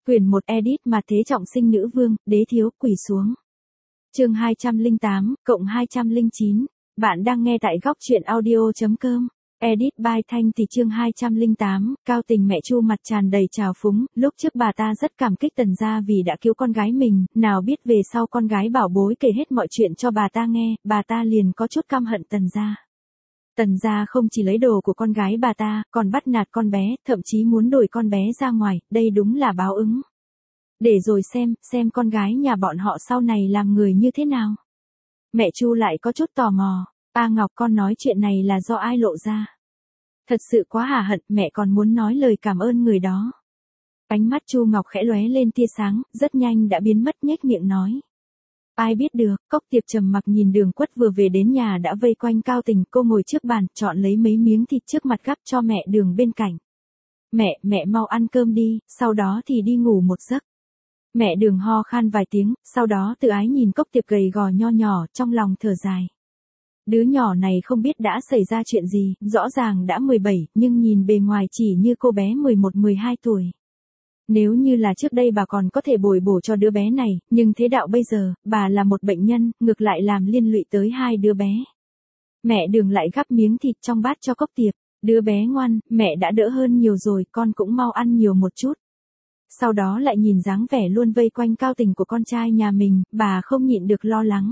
Quyển 1 edit mà thế trọng sinh nữ vương, đế thiếu, quỳ xuống. Chương 208, cộng 209. Bạn đang nghe tại góc truyện audio.com. Edit by Thanh thì chương 208, Cao Tình mẹ Chu mặt tràn đầy trào phúng, lúc trước bà ta rất cảm kích Tần gia vì đã cứu con gái mình, nào biết về sau con gái bảo bối kể hết mọi chuyện cho bà ta nghe, bà ta liền có chút căm hận Tần gia. Tần gia không chỉ lấy đồ của con gái bà ta, còn bắt nạt con bé, thậm chí muốn đuổi con bé ra ngoài, đây đúng là báo ứng. Để rồi xem con gái nhà bọn họ sau này làm người như thế nào. Mẹ Chu lại có chút tò mò, A Ngọc con nói chuyện này là do ai lộ ra. Thật sự quá hả hận, mẹ còn muốn nói lời cảm ơn người đó. Ánh mắt Chu Ngọc khẽ lóe lên tia sáng, rất nhanh đã biến mất nhếch miệng nói. Ai biết được, Cốc Tiệp trầm mặc nhìn Đường Quất vừa về đến nhà đã vây quanh Cao Tình, cô ngồi trước bàn, chọn lấy mấy miếng thịt trước mặt gắp cho mẹ Đường bên cạnh. Mẹ mau ăn cơm đi, sau đó thì đi ngủ một giấc. Mẹ Đường ho khan vài tiếng, sau đó tự ái nhìn Cốc Tiệp gầy gò nho nhỏ, trong lòng thở dài. Đứa nhỏ này không biết đã xảy ra chuyện gì, rõ ràng đã 17, nhưng nhìn bề ngoài chỉ như cô bé 11-12 tuổi. Nếu như là trước đây bà còn có thể bồi bổ cho đứa bé này, nhưng thế đạo bây giờ, bà là một bệnh nhân, ngược lại làm liên lụy tới hai đứa bé. Mẹ Đường lại gắp miếng thịt trong bát cho Cốc Tiệp, đứa bé ngoan, mẹ đã đỡ hơn nhiều rồi, con cũng mau ăn nhiều một chút. Sau đó lại nhìn dáng vẻ luôn vây quanh Cao Tình của con trai nhà mình, bà không nhịn được lo lắng.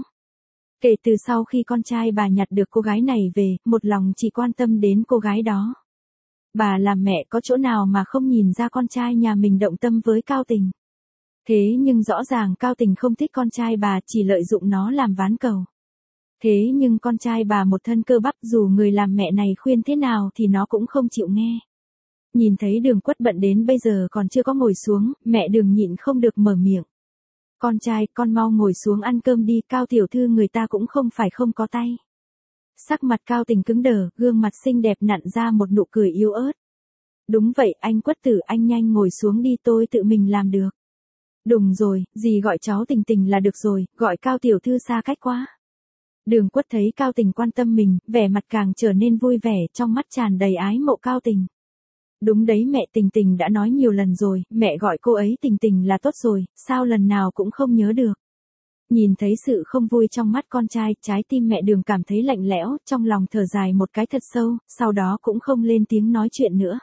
Kể từ sau khi con trai bà nhặt được cô gái này về, một lòng chỉ quan tâm đến cô gái đó. Bà làm mẹ có chỗ nào mà không nhìn ra con trai nhà mình động tâm với Cao Tình. Thế nhưng rõ ràng Cao Tình không thích con trai bà, chỉ lợi dụng nó làm ván cầu. Thế nhưng con trai bà một thân cơ bắp, dù người làm mẹ này khuyên thế nào thì nó cũng không chịu nghe. Nhìn thấy Đường Quất bận đến bây giờ còn chưa có ngồi xuống, mẹ Đường nhịn không được mở miệng. Con trai, con mau ngồi xuống ăn cơm đi, Cao tiểu thư người ta cũng không phải không có tay. Sắc mặt Cao Tình cứng đờ, gương mặt xinh đẹp nặn ra một nụ cười yếu ớt. Đúng vậy, anh Quất tử, anh nhanh ngồi xuống đi, tôi tự mình làm được. Đúng rồi, dì gọi cháu Tình Tình là được rồi, gọi Cao tiểu thư xa cách quá. Đường Quất thấy Cao Tình quan tâm mình, vẻ mặt càng trở nên vui vẻ, trong mắt tràn đầy ái mộ Cao Tình. Đúng đấy, mẹ Tình Tình đã nói nhiều lần rồi, mẹ gọi cô ấy Tình Tình là tốt rồi, sao lần nào cũng không nhớ được. Nhìn thấy sự không vui trong mắt con trai, trái tim mẹ Đường cảm thấy lạnh lẽo, trong lòng thở dài một cái thật sâu, sau đó cũng không lên tiếng nói chuyện nữa.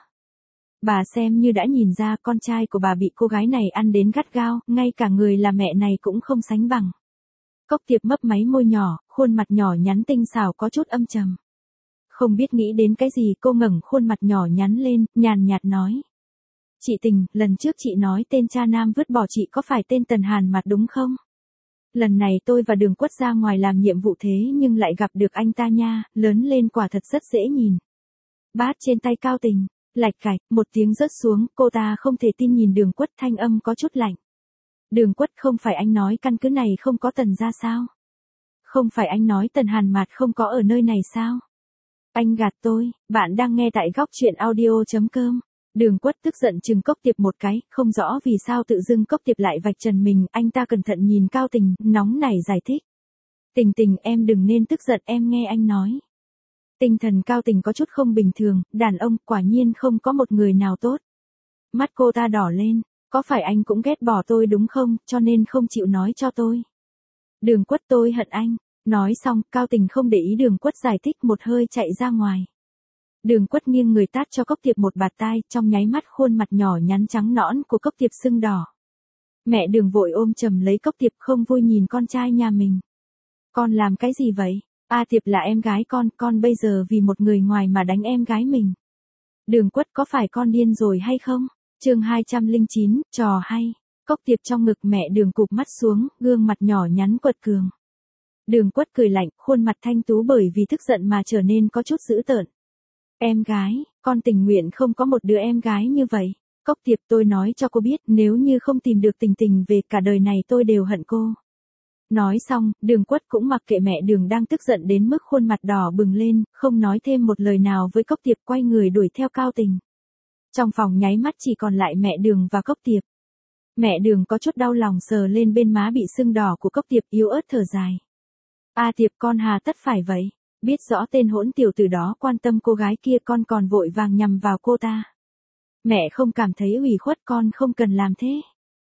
Bà xem như đã nhìn ra con trai của bà bị cô gái này ăn đến gắt gao, ngay cả người là mẹ này cũng không sánh bằng. Cốc Tiệp mấp máy môi nhỏ, khuôn mặt nhỏ nhắn tinh xảo có chút âm trầm. Không biết nghĩ đến cái gì, cô ngẩng khuôn mặt nhỏ nhắn lên, nhàn nhạt nói. Chị Tình, lần trước chị nói tên cha nam vứt bỏ chị có phải tên Tần Hàn Mạt đúng không? Lần này tôi và Đường Quất ra ngoài làm nhiệm vụ thế nhưng lại gặp được anh ta nha, lớn lên quả thật rất dễ nhìn. Bát trên tay Cao Tình, lạch cạch, một tiếng rớt xuống, cô ta không thể tin nhìn Đường Quất, thanh âm có chút lạnh. Đường Quất, không phải anh nói căn cứ này không có Tần gia sao? Không phải anh nói Tần Hàn Mạt không có ở nơi này sao? Anh gạt tôi, bạn đang nghe tại góc truyện audio.com. Đường Quất tức giận chừng Cốc Tiệp một cái, không rõ vì sao tự dưng Cốc Tiệp lại vạch trần mình, anh ta cẩn thận nhìn Cao Tình, nóng nảy giải thích. Tình Tình, em đừng nên tức giận, em nghe anh nói. Tinh thần Cao Tình có chút không bình thường, đàn ông quả nhiên không có một người nào tốt. Mắt cô ta đỏ lên, có phải anh cũng ghét bỏ tôi đúng không, cho nên không chịu nói cho tôi. Đường Quất, tôi hận anh. Nói xong, Cao Tình không để ý Đường Quất giải thích, một hơi chạy ra ngoài. Đường Quất nghiêng người tát cho Cốc Tiệp một bạt tai, trong nháy mắt khuôn mặt nhỏ nhắn trắng nõn của Cốc Tiệp sưng đỏ. Mẹ Đường vội ôm chầm lấy Cốc Tiệp, không vui nhìn con trai nhà mình. Con làm cái gì vậy? A Tiệp là em gái con bây giờ vì một người ngoài mà đánh em gái mình. Đường Quất, có phải con điên rồi hay không? Chương 209, trò hay. Cốc Tiệp trong ngực mẹ Đường cụp mắt xuống, gương mặt nhỏ nhắn quật cường. Đường Quất cười lạnh, khuôn mặt thanh tú bởi vì tức giận mà trở nên có chút dữ tợn. Em gái, con tình nguyện không có một đứa em gái như vậy. Cốc Tiệp, tôi nói cho cô biết, nếu như không tìm được Tình Tình về, cả đời này tôi đều hận cô. Nói xong, Đường Quất cũng mặc kệ mẹ Đường đang tức giận đến mức khuôn mặt đỏ bừng lên, không nói thêm một lời nào với Cốc Tiệp, quay người đuổi theo Cao Tình. Trong phòng nháy mắt chỉ còn lại mẹ Đường và Cốc Tiệp. Mẹ Đường có chút đau lòng sờ lên bên má bị sưng đỏ của Cốc Tiệp, yếu ớt thở dài. A Tiệp, con hà tất phải vậy, biết rõ tên hỗn tiểu tử đó quan tâm cô gái kia, con còn vội vàng nhằm vào cô ta. Mẹ không cảm thấy ủy khuất, con không cần làm thế.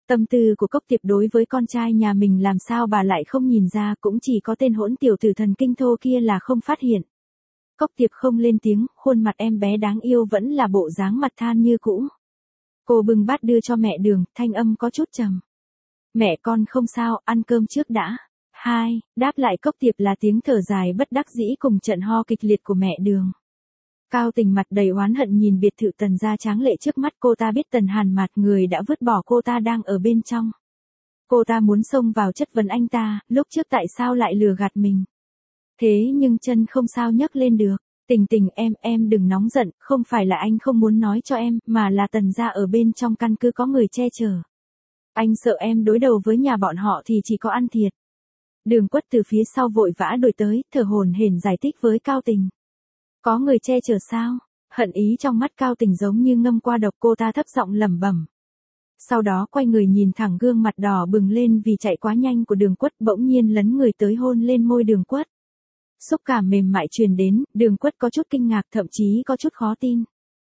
Tâm tư của Cốc Tiệp đối với con trai nhà mình làm sao bà lại không nhìn ra, cũng chỉ có tên hỗn tiểu tử thần kinh thô kia là không phát hiện. Cốc Tiệp không lên tiếng, khuôn mặt em bé đáng yêu vẫn là bộ dáng mặt than như cũ. Cô bưng bát đưa cho mẹ Đường, thanh âm có chút trầm. Mẹ con không sao, ăn cơm trước đã. Hai, đáp lại Cốc Tiệp là tiếng thở dài bất đắc dĩ cùng trận ho kịch liệt của mẹ Đường. Cao Tình mặt đầy oán hận nhìn biệt thự Tần gia tráng lệ trước mắt, cô ta biết Tần Hàn Mạt người đã vứt bỏ cô ta đang ở bên trong. Cô ta muốn xông vào chất vấn anh ta, lúc trước tại sao lại lừa gạt mình. Thế nhưng chân không sao nhấc lên được. Tình Tình em đừng nóng giận, không phải là anh không muốn nói cho em, mà là Tần gia ở bên trong căn cứ có người che chở. Anh sợ em đối đầu với nhà bọn họ thì chỉ có ăn thiệt. Đường Quất từ phía sau vội vã đuổi tới, thở hổn hển giải thích với Cao Tình. Có người che chở sao? Hận ý trong mắt Cao Tình giống như ngâm qua độc, cô ta thấp giọng lẩm bẩm. Sau đó quay người nhìn thẳng gương mặt đỏ bừng lên vì chạy quá nhanh của Đường Quất, bỗng nhiên lấn người tới hôn lên môi Đường Quất. Xúc cảm mềm mại truyền đến, Đường Quất có chút kinh ngạc, thậm chí có chút khó tin.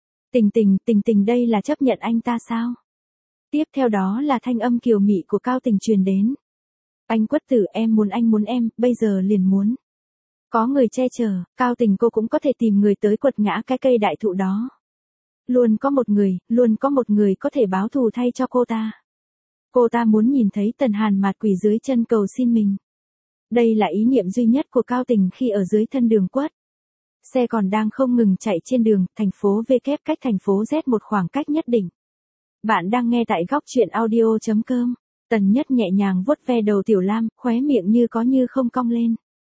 Tình đây là chấp nhận anh ta sao? Tiếp theo đó là thanh âm kiều mị của Cao Tình truyền đến. Anh Quất tử, em muốn anh muốn em, bây giờ liền muốn. Có người che chở, Cao Tình cô cũng có thể tìm người tới quật ngã cái cây đại thụ đó. Luôn có một người có thể báo thù thay cho cô ta. Cô ta muốn nhìn thấy Tần Hàn Mạt quỳ dưới chân cầu xin mình. Đây là ý niệm duy nhất của Cao Tình khi ở dưới thân Đường Quất. Xe còn đang không ngừng chạy trên đường, thành phố V kép cách thành phố Z một khoảng cách nhất định. Bạn đang nghe tại góc truyện audio.com. Tần Nhất nhẹ nhàng vuốt ve đầu Tiểu Lam, khóe miệng như có như không cong lên.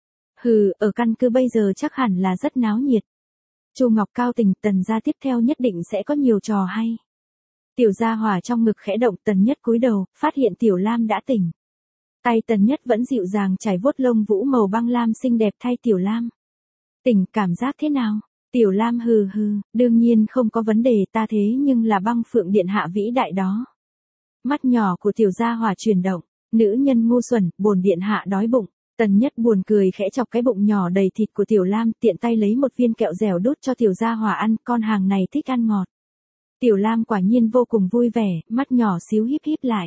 Hừ, ở căn cứ bây giờ chắc hẳn là rất náo nhiệt. Chu Ngọc Cao Tình, Tần gia tiếp theo nhất định sẽ có nhiều trò hay. Tiểu Gia Hỏa trong ngực khẽ động, Tần Nhất cúi đầu, phát hiện Tiểu Lam đã tỉnh. Tay Tần Nhất vẫn dịu dàng trải vuốt lông vũ màu băng lam xinh đẹp thay Tiểu Lam. Tỉnh, cảm giác thế nào? Tiểu Lam hừ, đương nhiên không có vấn đề, ta thế nhưng là Băng Phượng điện hạ vĩ đại đó. Mắt nhỏ của Tiểu Gia Hỏa chuyển động, nữ nhân ngu xuẩn, bổn điện hạ đói bụng. Tần Nhất buồn cười khẽ chọc cái bụng nhỏ đầy thịt của Tiểu Lam, tiện tay lấy một viên kẹo dẻo đút cho Tiểu Gia Hỏa ăn, con hàng này thích ăn ngọt. Tiểu Lam quả nhiên vô cùng vui vẻ, mắt nhỏ xíu híp híp lại.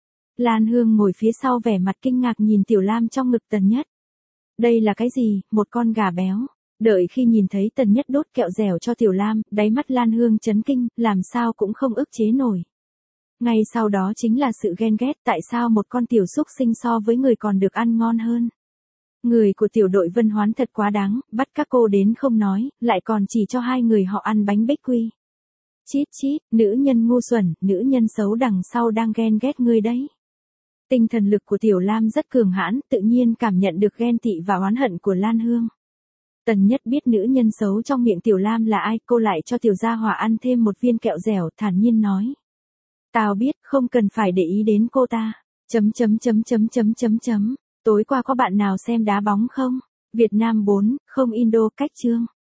Lan Hương ngồi phía sau vẻ mặt kinh ngạc nhìn Tiểu Lam trong ngực Tần Nhất. Đây là cái gì, một con gà béo? Đợi khi nhìn thấy Tần Nhất đốt kẹo dẻo cho Tiểu Lam, đáy mắt Lan Hương chấn kinh, làm sao cũng không ức chế nổi. Ngay sau đó chính là sự ghen ghét, tại sao một con tiểu xúc sinh so với người còn được ăn ngon hơn. Người của tiểu đội Vân Hoán thật quá đáng, bắt các cô đến không nói, lại còn chỉ cho hai người họ ăn bánh bích quy. Chít chít, nữ nhân ngu xuẩn, nữ nhân xấu đằng sau đang ghen ghét ngươi đấy. Tinh thần lực của Tiểu Lam rất cường hãn, tự nhiên cảm nhận được ghen tị và oán hận của Lan Hương. Tần Nhất biết nữ nhân xấu trong miệng Tiểu Lam là ai, cô lại cho Tiểu Gia Hỏa ăn thêm một viên kẹo dẻo, thản nhiên nói. Tao biết, không cần phải để ý đến cô ta. Tối qua có bạn nào xem đá bóng không? Việt Nam 4, không Indo, cách chương.